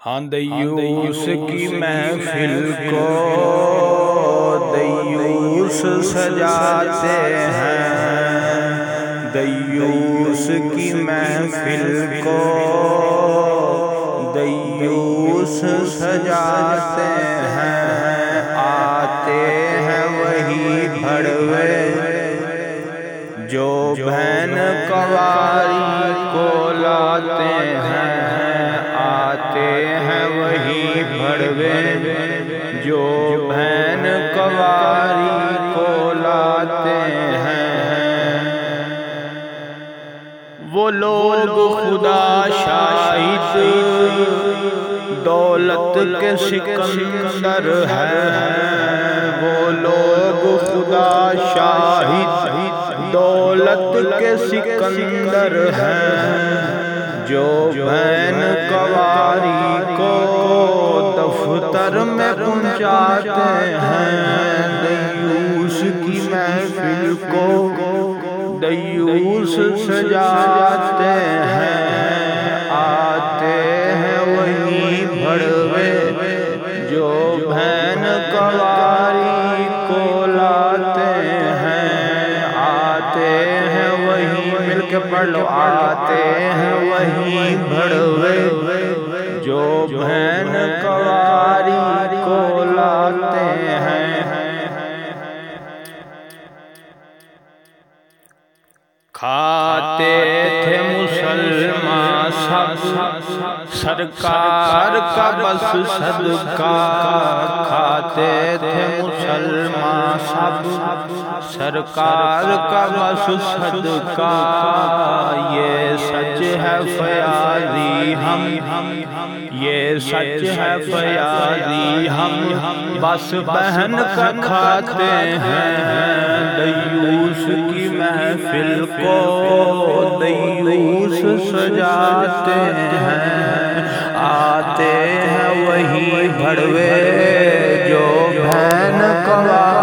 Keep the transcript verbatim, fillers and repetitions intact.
ہاں دیوس کی محفل کو دیوس سجاتے ہیں، دیوس کی محفل کو دیوس سجاتے ہیں، آتے ہیں وہی بھڑوے جو بہن کنواری کو لاتے ہیں، آتے ہیں وہی بھڑوے جو بہن کنواری کو لاتے ہیں۔ وہ لوگ خدا شاہد دولت کے سکندر ہیں، وہ لوگ خدا شاہد دولت کے سکندر ہیں، جو بہن کنواری کو دفتر میں پہنچاتے ہیں، دیوس کی محفل کو دیوس سجاتے ہیں، آتے ہیں وہی بھڑوے جو بہن کنواری کو لاتے ہیں، آتے ہیں وہی مل کے پڑھ لو، آتے ہیں وہی بھڑوے جو بہن کنواری کو لاتے ہیں۔ کھاتے تھے مسلمان سب سرکار کا بس صدقہ، کھاتے تھے مسلمان سب سرکار کا بس صدقہ، یہ سچ ہے فیاضی ہم یہ سچ ہے فیاضی ہم بس بہن کا کھاتے ہیں، دیوس کی محفل کو دیوس سجاتے ہیں، آتے ہیں وہی بھڑوے جو بہن کنواری